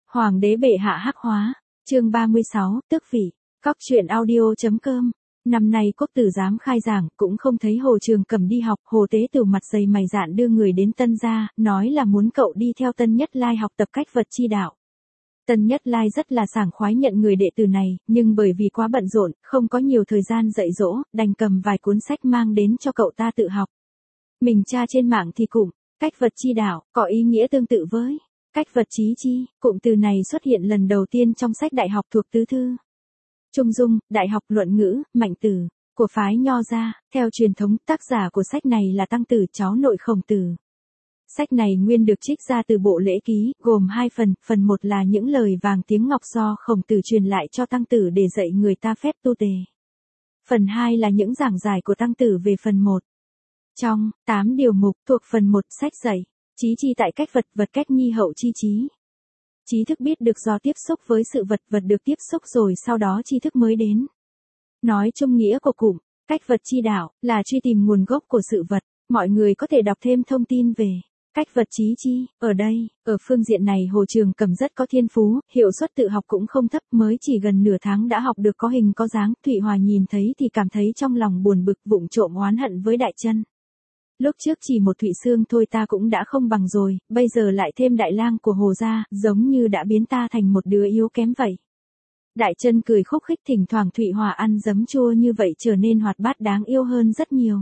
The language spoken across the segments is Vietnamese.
Hoàng đế bệ hạ hắc hóa. Chương 36, tước vị. Cóc truyện audio.com. Năm nay quốc tử giám khai giảng, cũng không thấy Hồ Trường Cẩm đi học, Hồ Tế Tửu mặt dày mày dạn đưa người đến Tân gia, nói là muốn cậu đi theo Tân Nhất Lai học tập cách vật chi đạo. Tân Nhất Lai rất là sảng khoái nhận người đệ tử này, nhưng bởi vì quá bận rộn, không có nhiều thời gian dạy dỗ, đành cầm vài cuốn sách mang đến cho cậu ta tự học. Mình tra trên mạng thì cụm, cách vật chi đạo, có ý nghĩa tương tự với cách vật chí chi, cụm từ này xuất hiện lần đầu tiên trong sách đại học thuộc tứ thư. Trung Dung, Đại học Luận Ngữ, Mạnh Tử, của phái Nho gia, theo truyền thống tác giả của sách này là Tăng Tử cháu nội Khổng Tử. Sách này nguyên được trích ra từ bộ lễ ký, gồm 2 phần, phần 1 là những lời vàng tiếng ngọc do Khổng Tử truyền lại cho Tăng Tử để dạy người ta phép tu tề. Phần 2 là những giảng giải của Tăng Tử về phần 1. Trong 8 điều mục thuộc phần 1 sách dạy, chí chi tại cách vật, vật cách nhi hậu chi trí. Trí thức biết được do tiếp xúc với sự vật, vật được tiếp xúc rồi sau đó tri thức mới đến. Nói chung nghĩa của cụm, cách vật chi đạo, là truy tìm nguồn gốc của sự vật. Mọi người có thể đọc thêm thông tin về cách vật chí chi. Ở đây, ở phương diện này Hồ Trường Cẩm rất có thiên phú, hiệu suất tự học cũng không thấp, mới chỉ gần nửa tháng đã học được có hình có dáng. Thụy Hòa nhìn thấy thì cảm thấy trong lòng buồn bực, vụng trộm oán hận với Đại Chân. Lúc trước chỉ một Thụy Xương thôi ta cũng đã không bằng rồi, bây giờ lại thêm Đại Lang của Hồ gia, giống như đã biến ta thành một đứa yếu kém vậy. Đại Chân cười khúc khích, thỉnh thoảng Thụy Hòa ăn giấm chua như vậy trở nên hoạt bát đáng yêu hơn rất nhiều.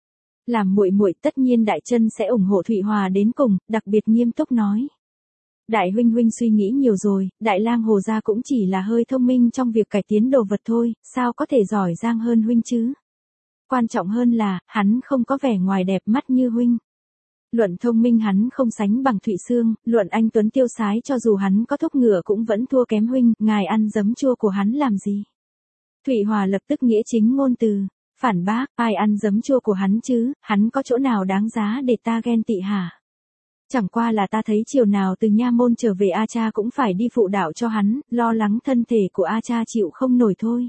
Làm muội muội tất nhiên Đại Chân sẽ ủng hộ Thụy Hòa đến cùng, đặc biệt nghiêm túc nói. Đại huynh huynh suy nghĩ nhiều rồi, Đại Lang Hồ gia cũng chỉ là hơi thông minh trong việc cải tiến đồ vật thôi, sao có thể giỏi giang hơn huynh chứ? Quan trọng hơn là, hắn không có vẻ ngoài đẹp mắt như huynh. Luận thông minh hắn không sánh bằng Thụy Xương, luận anh tuấn tiêu sái cho dù hắn có thúc ngựa cũng vẫn thua kém huynh, ngài ăn giấm chua của hắn làm gì? Thụy Hòa lập tức nghĩa chính ngôn từ, phản bác, ai ăn giấm chua của hắn chứ, hắn có chỗ nào đáng giá để ta ghen tị hả? Chẳng qua là ta thấy chiều nào từ nha môn trở về A cha cũng phải đi phụ đạo cho hắn, lo lắng thân thể của A cha chịu không nổi thôi.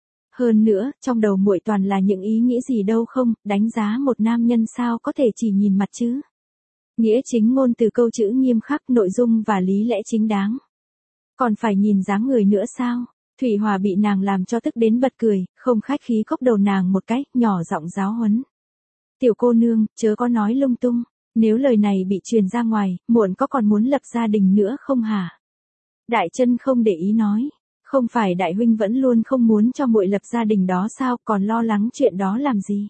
Hơn nữa, trong đầu muội toàn là những ý nghĩ gì đâu không, đánh giá một nam nhân sao có thể chỉ nhìn mặt chứ. Nghĩa chính ngôn từ câu chữ nghiêm khắc, nội dung và lý lẽ chính đáng. Còn phải nhìn dáng người nữa sao? Thụy Hòa bị nàng làm cho tức đến bật cười, không khách khí cốc đầu nàng một cái, nhỏ giọng giáo huấn. Tiểu cô nương, chớ có nói lung tung, nếu lời này bị truyền ra ngoài, muộn có còn muốn lập gia đình nữa không hả? Đại Chân không để ý nói. Không phải đại huynh vẫn luôn không muốn cho muội lập gia đình đó sao, còn lo lắng chuyện đó làm gì?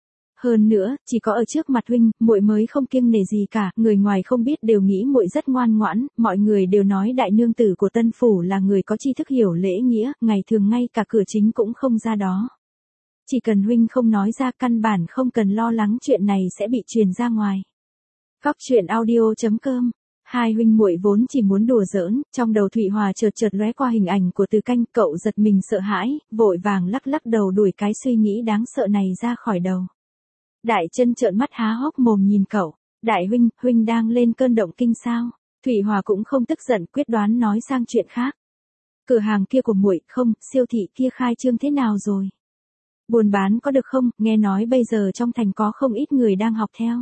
Hơn nữa, chỉ có ở trước mặt huynh, muội mới không kiêng nể gì cả, người ngoài không biết đều nghĩ muội rất ngoan ngoãn, mọi người đều nói đại nương tử của Tân phủ là người có tri thức hiểu lễ nghĩa, ngày thường ngay cả cửa chính cũng không ra đó. Chỉ cần huynh không nói ra, căn bản không cần lo lắng chuyện này sẽ bị truyền ra ngoài. Cóc truyện audio.com. Hai huynh muội vốn chỉ muốn đùa giỡn, trong đầu Thụy Hòa chợt lóe qua hình ảnh của Từ Canh, cậu giật mình sợ hãi, vội vàng lắc lắc đầu đuổi cái suy nghĩ đáng sợ này ra khỏi đầu. Đại Chân trợn mắt há hốc mồm nhìn cậu, đại huynh, huynh đang lên cơn động kinh sao? Thụy Hòa cũng không tức giận, quyết đoán nói sang chuyện khác. Cửa hàng kia của muội, không, siêu thị kia khai trương thế nào rồi? Buôn bán có được không, nghe nói bây giờ trong thành có không ít người đang học theo.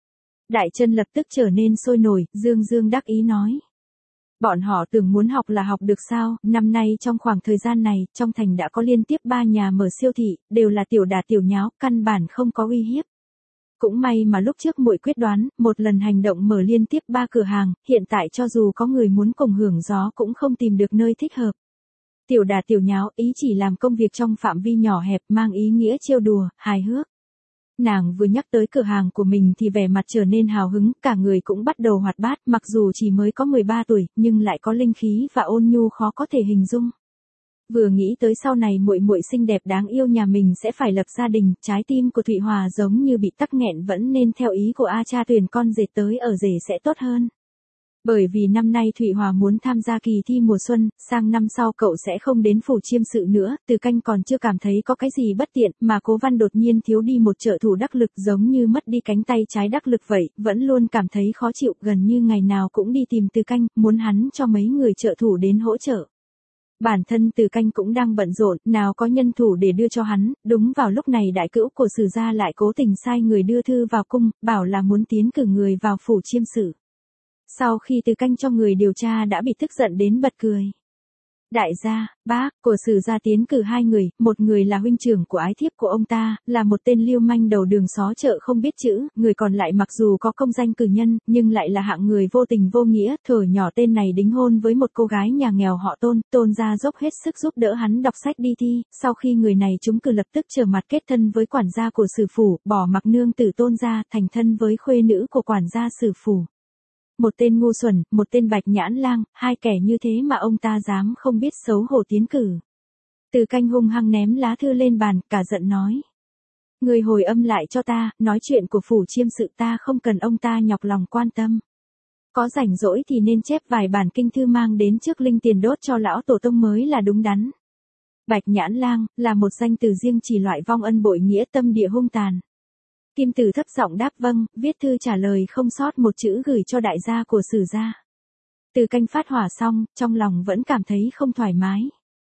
Đại Chân lập tức trở nên sôi nổi, dương dương đắc ý nói. Bọn họ tưởng muốn học là học được sao, năm nay trong khoảng thời gian này, trong thành đã có liên tiếp 3 nhà mở siêu thị, đều là tiểu đà tiểu nháo, căn bản không có uy hiếp. Cũng may mà lúc trước muội quyết đoán, một lần hành động mở liên tiếp 3 cửa hàng, hiện tại cho dù có người muốn cùng hưởng gió cũng không tìm được nơi thích hợp. Tiểu đà tiểu nháo, ý chỉ làm công việc trong phạm vi nhỏ hẹp, mang ý nghĩa trêu đùa, hài hước. Nàng vừa nhắc tới cửa hàng của mình thì vẻ mặt trở nên hào hứng, cả người cũng bắt đầu hoạt bát, mặc dù chỉ mới có 13 tuổi, nhưng lại có linh khí và ôn nhu khó có thể hình dung. Vừa nghĩ tới sau này muội muội xinh đẹp đáng yêu nhà mình sẽ phải lập gia đình, trái tim của Thụy Hòa giống như bị tắc nghẹn, vẫn nên theo ý của A cha tuyển con rể tới ở rể sẽ tốt hơn. Bởi vì năm nay Thụy Hòa muốn tham gia kỳ thi mùa xuân, sang năm sau cậu sẽ không đến phủ chiêm sự nữa, Từ Canh còn chưa cảm thấy có cái gì bất tiện, mà Cố Văn đột nhiên thiếu đi một trợ thủ đắc lực giống như mất đi cánh tay trái đắc lực vậy, vẫn luôn cảm thấy khó chịu, gần như ngày nào cũng đi tìm Từ Canh, muốn hắn cho mấy người trợ thủ đến hỗ trợ. Bản thân Từ Canh cũng đang bận rộn, nào có nhân thủ để đưa cho hắn, đúng vào lúc này đại cữu của Sử gia lại cố tình sai người đưa thư vào cung, bảo là muốn tiến cử người vào phủ chiêm sự. Sau khi Từ Canh cho người điều tra đã bị tức giận đến bật cười. Đại gia, bác, của Sử gia tiến cử 2 người, một người là huynh trưởng của ái thiếp của ông ta, là một tên lưu manh đầu đường xó chợ không biết chữ, người còn lại mặc dù có công danh cử nhân, nhưng lại là hạng người vô tình vô nghĩa, thuở nhỏ tên này đính hôn với một cô gái nhà nghèo họ Tôn, Tôn gia dốc hết sức giúp đỡ hắn đọc sách đi thi, sau khi người này trúng cử lập tức trở mặt kết thân với quản gia của Sử phủ, bỏ mặc nương tử Tôn gia, thành thân với khuê nữ của quản gia Sử phủ. Một tên ngu xuẩn, một tên bạch nhãn lang, 2 kẻ như thế mà ông ta dám không biết xấu hổ tiến cử. Từ Canh hung hăng ném lá thư lên bàn, cả giận nói. Người hồi âm lại cho ta, nói chuyện của phủ chiêm sự ta không cần ông ta nhọc lòng quan tâm. Có rảnh rỗi thì nên chép vài bản kinh thư mang đến trước linh tiền đốt cho lão tổ tông mới là đúng đắn. Bạch nhãn lang, là một danh từ riêng chỉ loại vong ân bội nghĩa tâm địa hung tàn. Kim Tử thấp giọng đáp vâng, viết thư trả lời không sót một chữ gửi cho đại gia của Sử gia. Từ Canh phát hỏa xong, trong lòng vẫn cảm thấy không thoải mái.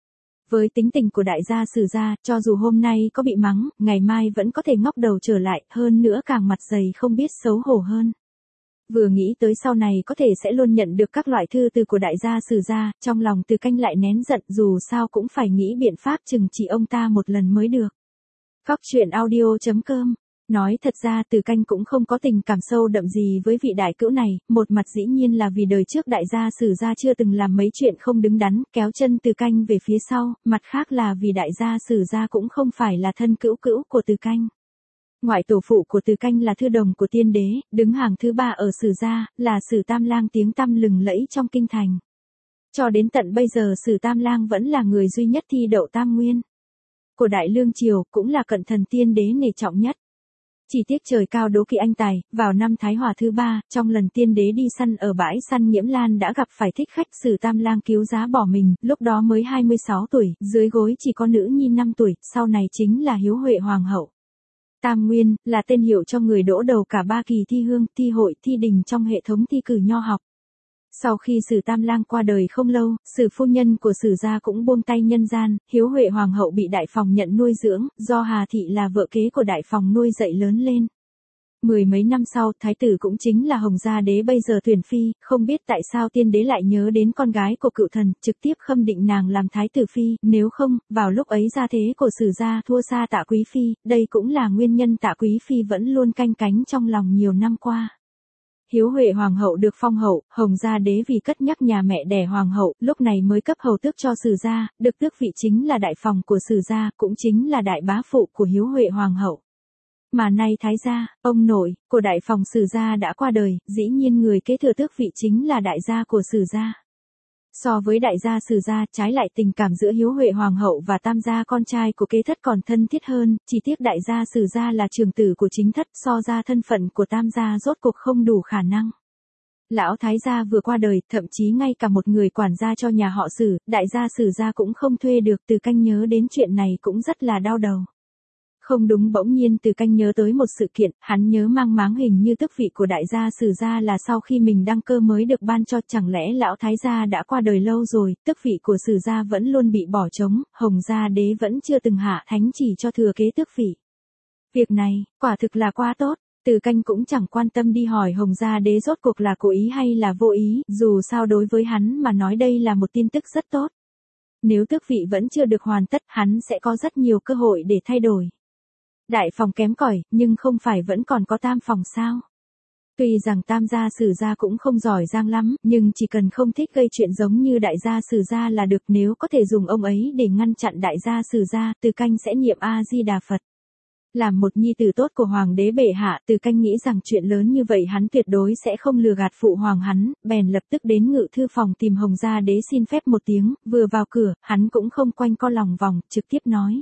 Với tính tình của đại gia Sử gia, cho dù hôm nay có bị mắng, ngày mai vẫn có thể ngóc đầu trở lại, hơn nữa càng mặt dày không biết xấu hổ hơn. Vừa nghĩ tới sau này có thể sẽ luôn nhận được các loại thư từ của đại gia Sử gia, trong lòng Từ Canh lại nén giận, dù sao cũng phải nghĩ biện pháp trừng trị ông ta một lần mới được. Góc truyện audio.com. Nói thật ra Từ Canh cũng không có tình cảm sâu đậm gì với vị đại cữu này, một mặt dĩ nhiên là vì đời trước đại gia Sử gia chưa từng làm mấy chuyện không đứng đắn, kéo chân Từ Canh về phía sau, mặt khác là vì đại gia Sử gia cũng không phải là thân cữu cữu của Từ Canh. Ngoại tổ phụ của Từ Canh là thư đồng của tiên đế, đứng hàng thứ 3 ở Sử gia, là Sử Tam Lang tiếng tăm lừng lẫy trong kinh thành. Cho đến tận bây giờ Sử Tam Lang vẫn là người duy nhất thi đậu Tam Nguyên. Của Đại Lương Triều, cũng là cận thần tiên đế nể trọng nhất. Chỉ tiếc trời cao đố kỵ anh tài, vào năm Thái Hòa thứ 3, trong lần tiên đế đi săn ở bãi săn Nghiễm Lan đã gặp phải thích khách Sử Tam Lang cứu giá bỏ mình, lúc đó mới 26 tuổi, dưới gối chỉ có nữ nhi 5 tuổi, sau này chính là Hiếu Huệ Hoàng hậu. Tam Nguyên, là tên hiệu cho người đỗ đầu cả 3 kỳ thi hương, thi hội, thi đình trong hệ thống thi cử nho học. Sau khi Sử Tam Lang qua đời không lâu, Sử phu nhân của Sử gia cũng buông tay nhân gian, Hiếu Huệ Hoàng hậu bị Đại Phòng nhận nuôi dưỡng, do Hà Thị là vợ kế của Đại Phòng nuôi dạy lớn lên. 10 mấy năm sau, thái tử cũng chính là Hồng Gia Đế bây giờ tuyển phi, không biết tại sao tiên đế lại nhớ đến con gái của cựu thần, trực tiếp khâm định nàng làm thái tử phi, nếu không, vào lúc ấy gia thế của Sử gia thua xa Tạ Quý phi, đây cũng là nguyên nhân Tạ Quý phi vẫn luôn canh cánh trong lòng nhiều năm qua. Hiếu Huệ Hoàng hậu được phong hậu, Hồng Gia Đế vì cất nhắc nhà mẹ đẻ Hoàng hậu, lúc này mới cấp hầu tước cho Sử gia, được tước vị chính là đại phòng của Sử gia, cũng chính là đại bá phụ của Hiếu Huệ Hoàng hậu. Mà nay thái gia, ông nội, của đại phòng Sử gia đã qua đời, dĩ nhiên người kế thừa tước vị chính là đại gia của Sử gia. So với đại gia Sử gia, trái lại tình cảm giữa Hiếu Huệ Hoàng hậu và Tam gia con trai của kế thất còn thân thiết hơn, chỉ tiếc đại gia Sử gia là trưởng tử của chính thất, so ra thân phận của Tam gia rốt cuộc không đủ khả năng. Lão thái gia vừa qua đời, thậm chí ngay cả một người quản gia cho nhà họ Sử, đại gia Sử gia cũng không thuê được, Từ Canh nhớ đến chuyện này cũng rất là đau đầu. Không đúng, bỗng nhiên Từ Canh nhớ tới một sự kiện, hắn nhớ mang máng hình như tước vị của đại gia Sử gia là sau khi mình đăng cơ mới được ban cho, chẳng lẽ lão thái gia đã qua đời lâu rồi, tước vị của Sử gia vẫn luôn bị bỏ trống, Hồng Gia Đế vẫn chưa từng hạ thánh chỉ cho thừa kế tước vị. Việc này, quả thực là quá tốt, Từ Canh cũng chẳng quan tâm đi hỏi Hồng Gia Đế rốt cuộc là cố ý hay là vô ý, dù sao đối với hắn mà nói đây là một tin tức rất tốt. Nếu tước vị vẫn chưa được hoàn tất, hắn sẽ có rất nhiều cơ hội để thay đổi. Đại phòng kém cỏi, nhưng không phải vẫn còn có tam phòng sao? Tuy rằng Tam gia Sử gia cũng không giỏi giang lắm, nhưng chỉ cần không thích gây chuyện giống như đại gia Sử gia là được, nếu có thể dùng ông ấy để ngăn chặn đại gia Sử gia, Từ Canh sẽ niệm A Di Đà Phật. Làm một nhi tử tốt của hoàng đế bệ hạ, Từ Canh nghĩ rằng chuyện lớn như vậy hắn tuyệt đối sẽ không lừa gạt phụ hoàng hắn, bèn lập tức đến ngự thư phòng tìm Hồng Gia Đế xin phép một tiếng, vừa vào cửa, hắn cũng không quanh co lòng vòng, trực tiếp nói.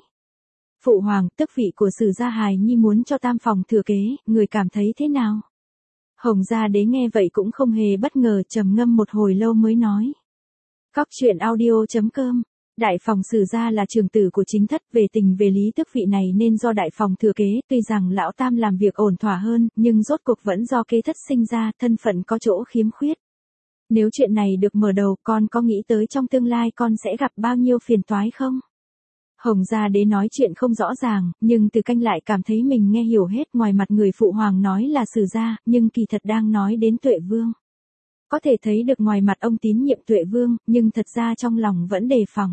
Phụ hoàng, tước vị của Sử gia hài nhi muốn cho tam phòng thừa kế, người cảm thấy thế nào? Hồng Gia Đế nghe vậy cũng không hề bất ngờ, trầm ngâm một hồi lâu mới nói. Góc truyện audio.com. Đại phòng Sử gia là trưởng tử của chính thất, về tình về lý tước vị này nên do đại phòng thừa kế, tuy rằng lão tam làm việc ổn thỏa hơn, nhưng rốt cuộc vẫn do kế thất sinh ra, thân phận có chỗ khiếm khuyết. Nếu chuyện này được mở đầu, con có nghĩ tới trong tương lai con sẽ gặp bao nhiêu phiền toái không? Hồng Gia Đế nói chuyện không rõ ràng, nhưng Từ Canh lại cảm thấy mình nghe hiểu hết, ngoài mặt người phụ hoàng nói là Sử gia, nhưng kỳ thật đang nói đến Tuệ Vương. có thể thấy được ngoài mặt ông tín nhiệm Tuệ Vương, nhưng thật ra trong lòng vẫn đề phòng.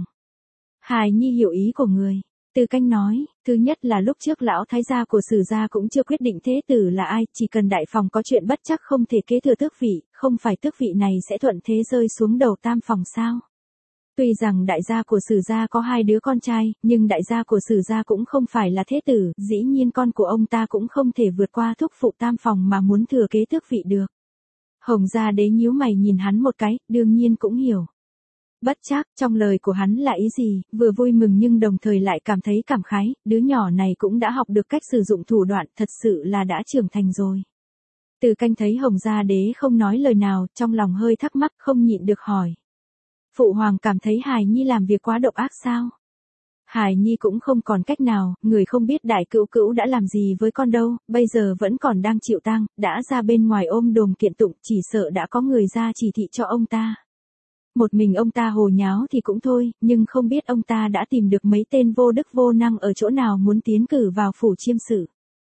Hài Nhi hiểu ý của người. Từ Canh nói, thứ nhất là lúc trước lão thái gia của Sử gia cũng chưa quyết định thế tử là ai, chỉ cần đại phòng có chuyện bất chắc không thể kế thừa tước vị, không phải tước vị này sẽ thuận thế rơi xuống đầu tam phòng sao. Tuy rằng đại gia của Sử gia có 2 đứa con trai, nhưng đại gia của Sử gia cũng không phải là thế tử, dĩ nhiên con của ông ta cũng không thể vượt qua thúc phụ tam phòng mà muốn thừa kế tước vị được. Hồng Gia Đế nhíu mày nhìn hắn một cái, đương nhiên cũng hiểu. Bất chắc, trong lời của hắn là ý gì, vừa vui mừng nhưng đồng thời lại cảm thấy cảm khái, đứa nhỏ này cũng đã học được cách sử dụng thủ đoạn, thật sự là đã trưởng thành rồi. Từ Canh thấy Hồng Gia Đế không nói lời nào, trong lòng hơi thắc mắc không nhịn được hỏi. Phụ hoàng cảm thấy Hài Nhi làm việc quá độc ác sao? Hài Nhi cũng không còn cách nào, người không biết đại cữu cữu đã làm gì với con đâu, bây giờ vẫn còn đang chịu tang, đã ra bên ngoài ôm đồm kiện tụng, chỉ sợ đã có người ra chỉ thị cho ông ta. Một mình ông ta hồ nháo thì cũng thôi, nhưng không biết ông ta đã tìm được mấy tên vô đức vô năng ở chỗ nào muốn tiến cử vào phủ chiêm sự.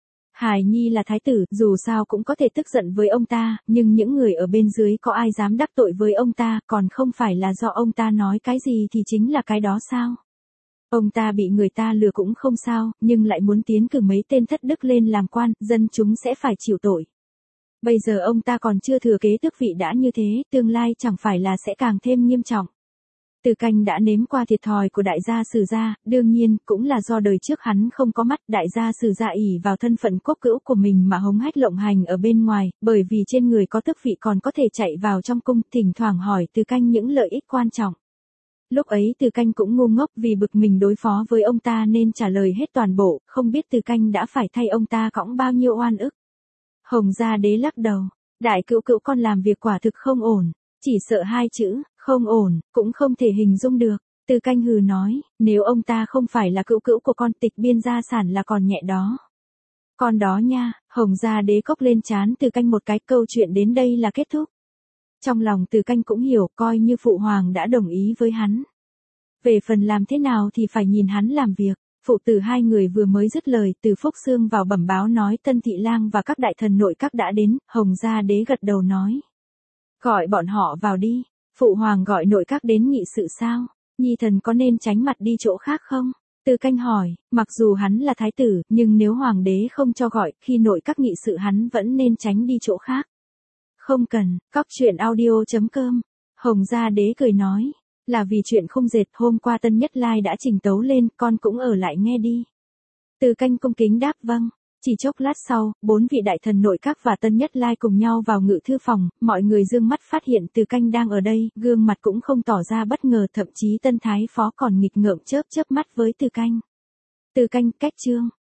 Hài Nhi là thái tử, dù sao cũng có thể tức giận với ông ta, nhưng những người ở bên dưới có ai dám đắc tội với ông ta, còn không phải là do ông ta nói cái gì thì chính là cái đó sao? Ông ta bị người ta lừa cũng không sao, nhưng lại muốn tiến cử mấy tên thất đức lên làm quan, dân chúng sẽ phải chịu tội. Bây giờ ông ta còn chưa thừa kế tước vị đã như thế, tương lai chẳng phải là sẽ càng thêm nghiêm trọng. Từ Canh đã nếm qua thiệt thòi của đại gia Sử gia, đương nhiên, cũng là do đời trước hắn không có mắt, đại gia Sử gia ỷ vào thân phận quốc cữu của mình mà hống hách lộng hành ở bên ngoài, bởi vì trên người có tước vị còn có thể chạy vào trong cung, thỉnh thoảng hỏi Từ Canh những lợi ích quan trọng. Lúc ấy Từ Canh cũng ngu ngốc vì bực mình đối phó với ông ta nên trả lời hết toàn bộ, không biết Từ Canh đã phải thay ông ta cõng bao nhiêu oan ức. Hồng Gia Đế lắc đầu, đại cữu cữu con làm việc quả thực không ổn, chỉ sợ 2 chữ, không ổn, cũng không thể hình dung được. Từ Canh hừ nói, nếu ông ta không phải là cữu cữu của con, tịch biên gia sản là còn nhẹ đó. Con đó nha, Hồng Gia Đế cốc lên trán Từ Canh một cái, câu chuyện đến đây là kết thúc. Trong lòng Từ Canh cũng hiểu, coi như phụ hoàng đã đồng ý với hắn. Về phần làm thế nào thì phải nhìn hắn làm việc. Phụ tử 2 người vừa mới dứt lời, Từ Phúc Xương vào bẩm báo nói Tân Thị Lang và các đại thần nội các đã đến, Hồng Gia Đế gật đầu nói. Gọi bọn họ vào đi, phụ hoàng gọi nội các đến nghị sự sao, nhi thần có nên tránh mặt đi chỗ khác không? Từ Canh hỏi, mặc dù hắn là thái tử, nhưng nếu hoàng đế không cho gọi, khi nội các nghị sự hắn vẫn nên tránh đi chỗ khác. Không cần, cóc truyện audio.com. Hồng Gia Đế cười nói. Là vì chuyện không dệt, hôm qua Tân Nhất Lai đã trình tấu lên, con cũng ở lại nghe đi. Từ Canh cung kính đáp vâng. Chỉ chốc lát sau, 4 vị đại thần nội các và Tân Nhất Lai cùng nhau vào ngự thư phòng, mọi người dương mắt phát hiện Từ Canh đang ở đây, gương mặt cũng không tỏ ra bất ngờ, thậm chí Tân Thái Phó còn nghịch ngợm chớp chớp mắt với Từ Canh. Từ Canh, cách chương.